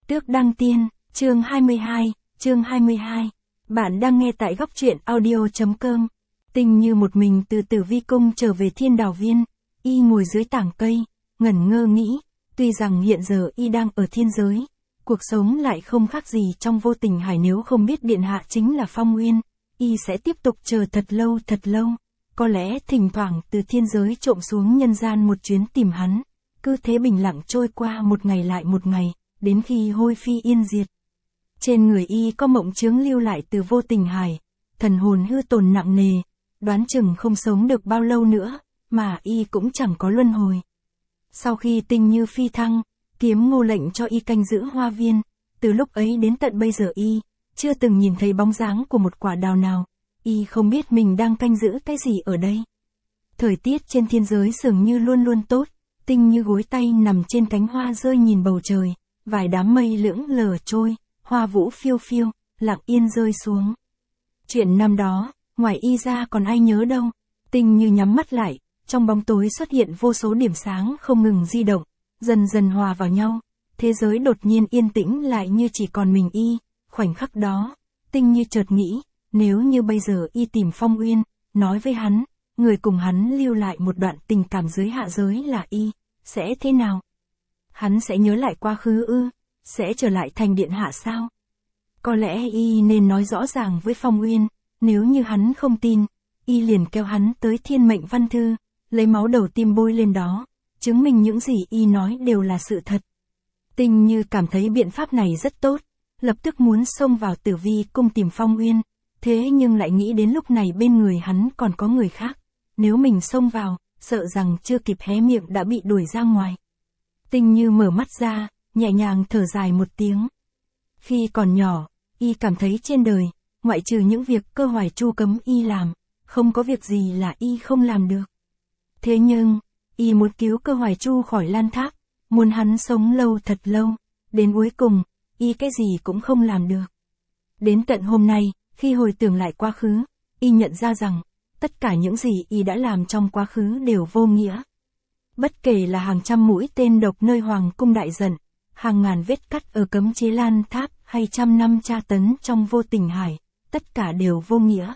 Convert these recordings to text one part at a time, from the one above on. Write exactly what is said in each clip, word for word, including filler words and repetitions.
Tước Đăng Tiên, chương hai mươi hai, chương hai mươi hai. Bạn đang nghe tại góc truyện audio.com. Tình Như một mình từ Tử Vi Cung trở về Thiên Đào Viên, y ngồi dưới tảng cây, ngẩn ngơ nghĩ, tuy rằng hiện giờ y đang ở thiên giới, cuộc sống lại không khác gì trong Vô Tình Hải, nếu không biết điện hạ chính là Phong Uyên, y sẽ tiếp tục chờ thật lâu thật lâu, có lẽ thỉnh thoảng từ thiên giới trộm xuống nhân gian một chuyến tìm hắn, cứ thế bình lặng trôi qua một ngày lại một ngày, đến khi hôi phi yên diệt. Trên người y có mộng chướng lưu lại từ Vô Tình Hải, thần hồn hư tổn nặng nề, đoán chừng không sống được bao lâu nữa, mà y cũng chẳng có luân hồi. Sau khi Tình Như phi thăng, Kiếm Ngô lệnh cho y canh giữ hoa viên, từ lúc ấy đến tận bây giờ y chưa từng nhìn thấy bóng dáng của một quả đào nào, y không biết mình đang canh giữ cái gì ở đây. Thời tiết trên thiên giới dường như luôn luôn tốt, Tình Như gối tay nằm trên cánh hoa rơi nhìn bầu trời, vài đám mây lững lờ trôi, hoa vũ phiêu phiêu, lặng yên rơi xuống. Chuyện năm đó, ngoài y ra còn ai nhớ đâu. Tình Như nhắm mắt lại, trong bóng tối xuất hiện vô số điểm sáng không ngừng di động, dần dần hòa vào nhau, thế giới đột nhiên yên tĩnh lại như chỉ còn mình y. Khoảnh khắc đó, Tình Như chợt nghĩ, nếu như bây giờ y tìm Phong Uyên, nói với hắn, người cùng hắn lưu lại một đoạn tình cảm dưới hạ giới là y, sẽ thế nào? Hắn sẽ nhớ lại quá khứ ư? Sẽ trở lại thành điện hạ sao? Có lẽ y nên nói rõ ràng với Phong Uyên, nếu như hắn không tin, y liền kéo hắn tới Thiên Mệnh Văn Thư, lấy máu đầu tim bôi lên đó, chứng minh những gì y nói đều là sự thật. Tình Như cảm thấy biện pháp này rất tốt, lập tức muốn xông vào Tử Vi Cung tìm Phong Uyên, thế nhưng lại nghĩ đến lúc này bên người hắn còn có người khác, nếu mình xông vào, sợ rằng chưa kịp hé miệng đã bị đuổi ra ngoài. Tình Như mở mắt ra, nhẹ nhàng thở dài một tiếng. Khi còn nhỏ, y cảm thấy trên đời, ngoại trừ những việc Cơ Hoài Chu cấm y làm, không có việc gì là y không làm được. Thế nhưng, y muốn cứu Cơ Hoài Chu khỏi Lan Tháp, muốn hắn sống lâu thật lâu, đến cuối cùng, y cái gì cũng không làm được. Đến tận hôm nay, khi hồi tưởng lại quá khứ, y nhận ra rằng, tất cả những gì y đã làm trong quá khứ đều vô nghĩa. Bất kể là hàng trăm mũi tên độc nơi Hoàng Cung đại giận, hàng ngàn vết cắt ở cấm chế Lan Tháp hay trăm năm tra tấn trong Vô Tình Hải, tất cả đều vô nghĩa.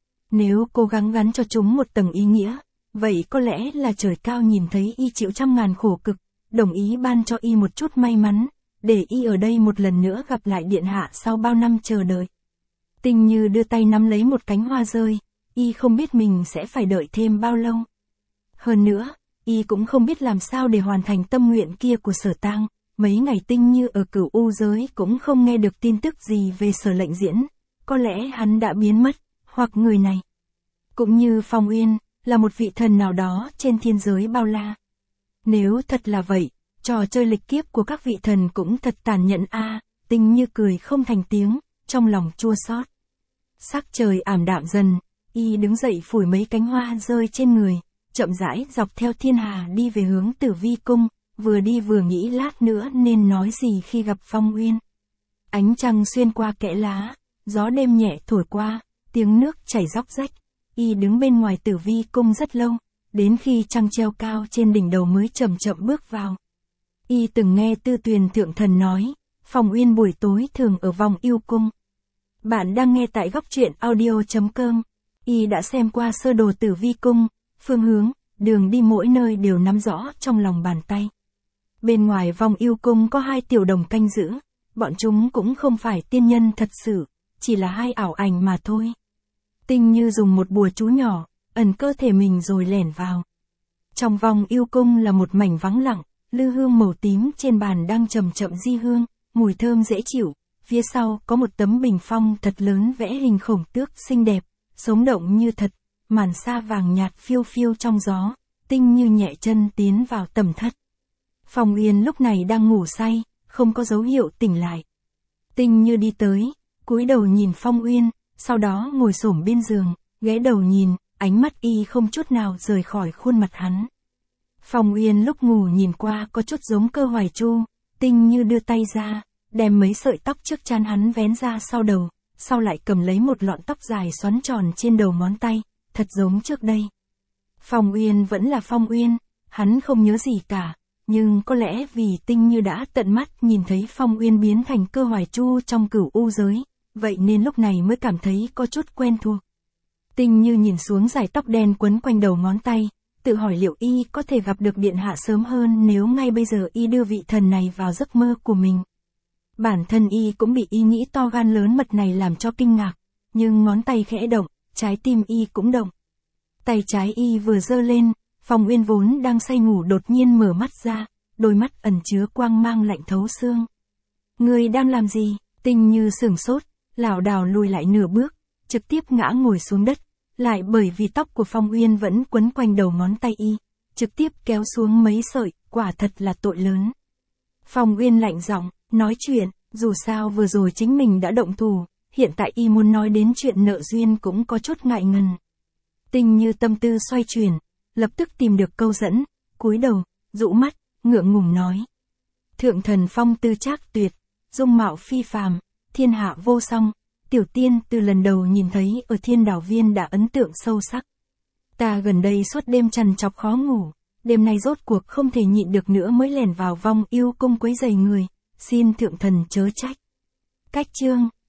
Nếu cố gắng gắn cho chúng một tầng ý nghĩa, vậy có lẽ là trời cao nhìn thấy y chịu trăm ngàn khổ cực, đồng ý ban cho y một chút may mắn, để y ở đây một lần nữa gặp lại điện hạ sau bao năm chờ đợi. Tình Như đưa tay nắm lấy một cánh hoa rơi, y không biết mình sẽ phải đợi thêm bao lâu. Hơn nữa, y cũng không biết làm sao để hoàn thành tâm nguyện kia của Sở Tang. Mấy ngày Tình Như ở Cửu U giới cũng không nghe được tin tức gì về Sở Lệnh Diễn, có lẽ hắn đã biến mất, hoặc người này, cũng như Phong Uyên, là một vị thần nào đó trên thiên giới bao la. Nếu thật là vậy, trò chơi lịch kiếp của các vị thần cũng thật tàn nhẫn a. À, Tình Như cười không thành tiếng, trong lòng chua xót. Sắc trời ảm đạm dần, y đứng dậy phủi mấy cánh hoa rơi trên người, chậm rãi dọc theo thiên hà đi về hướng Tử Vi Cung, vừa đi vừa nghĩ lát nữa nên nói gì khi gặp Phong Uyên. Ánh trăng xuyên qua kẽ lá, gió đêm nhẹ thổi qua, tiếng nước chảy róc rách, y đứng bên ngoài Tử Vi Cung rất lâu, đến khi trăng treo cao trên đỉnh đầu mới chậm chậm bước vào. Y từng nghe Tư Tuyền Thượng Thần nói, Phong Uyên buổi tối thường ở vòng yêu cung. Bạn đang nghe tại góc truyện audio.com. Y đã xem qua sơ đồ Tử Vi Cung, phương hướng, đường đi mỗi nơi đều nắm rõ trong lòng bàn tay. Bên ngoài vòng yêu cung có hai tiểu đồng canh giữ, bọn chúng cũng không phải tiên nhân thật sự, chỉ là hai ảo ảnh mà thôi. Tình Như dùng một bùa chú nhỏ, ẩn cơ thể mình rồi lẻn vào. Trong vòng yêu cung là một mảnh vắng lặng, lư hương màu tím trên bàn đang chậm chậm di hương, mùi thơm dễ chịu, phía sau có một tấm bình phong thật lớn vẽ hình khổng tước xinh đẹp, sống động như thật, màn sa vàng nhạt phiêu phiêu trong gió. Tình Như nhẹ chân tiến vào tầm thất. Phong Uyên lúc này đang ngủ say, không có dấu hiệu tỉnh lại. Tình Như đi tới, cúi đầu nhìn Phong Uyên, sau đó ngồi xổm bên giường, ghé đầu nhìn, ánh mắt y không chút nào rời khỏi khuôn mặt hắn. Phong Uyên lúc ngủ nhìn qua có chút giống Cơ Hoài Chu, Tình Như đưa tay ra, đem mấy sợi tóc trước trán hắn vén ra sau đầu, sau lại cầm lấy một lọn tóc dài xoắn tròn trên đầu ngón tay, thật giống trước đây. Phong Uyên vẫn là Phong Uyên, hắn không nhớ gì cả, Nhưng có lẽ vì Tinh Như đã tận mắt nhìn thấy Phong Uyên biến thành Cơ Hoài Chu trong Cửu U giới, vậy nên lúc này mới cảm thấy có chút quen thuộc. Tinh Như nhìn xuống dải tóc đen quấn quanh đầu ngón tay, tự hỏi liệu y có thể gặp được điện hạ sớm hơn nếu ngay bây giờ y đưa vị thần này vào giấc mơ của mình. Bản thân y cũng bị ý nghĩ to gan lớn mật này làm cho kinh ngạc, nhưng ngón tay khẽ động, trái tim y cũng động. Tay trái y vừa giơ lên, Phong Uyên vốn đang say ngủ đột nhiên mở mắt ra, đôi mắt ẩn chứa quang mang lạnh thấu xương. Ngươi đang làm gì? Tinh Như sửng sốt, lảo đảo lùi lại nửa bước, trực tiếp ngã ngồi xuống đất, lại bởi vì tóc của Phong Uyên vẫn quấn quanh đầu ngón tay y, trực tiếp kéo xuống mấy sợi, quả thật là tội lớn. Phong Uyên lạnh giọng, nói chuyện, dù sao vừa rồi chính mình đã động thủ, hiện tại y muốn nói đến chuyện nợ duyên cũng có chút ngại ngần. Tinh Như tâm tư xoay chuyển, lập tức tìm được câu dẫn, cúi đầu, rũ mắt, ngượng ngùng nói. Thượng thần phong tư trác tuyệt, dung mạo phi phàm, thiên hạ vô song, tiểu tiên từ lần đầu nhìn thấy ở Thiên Đảo Viên đã ấn tượng sâu sắc. Ta gần đây suốt đêm trằn trọc khó ngủ, đêm nay rốt cuộc không thể nhịn được nữa mới lẻn vào vong yêu cung quấy rầy người, xin thượng thần chớ trách. Cách chương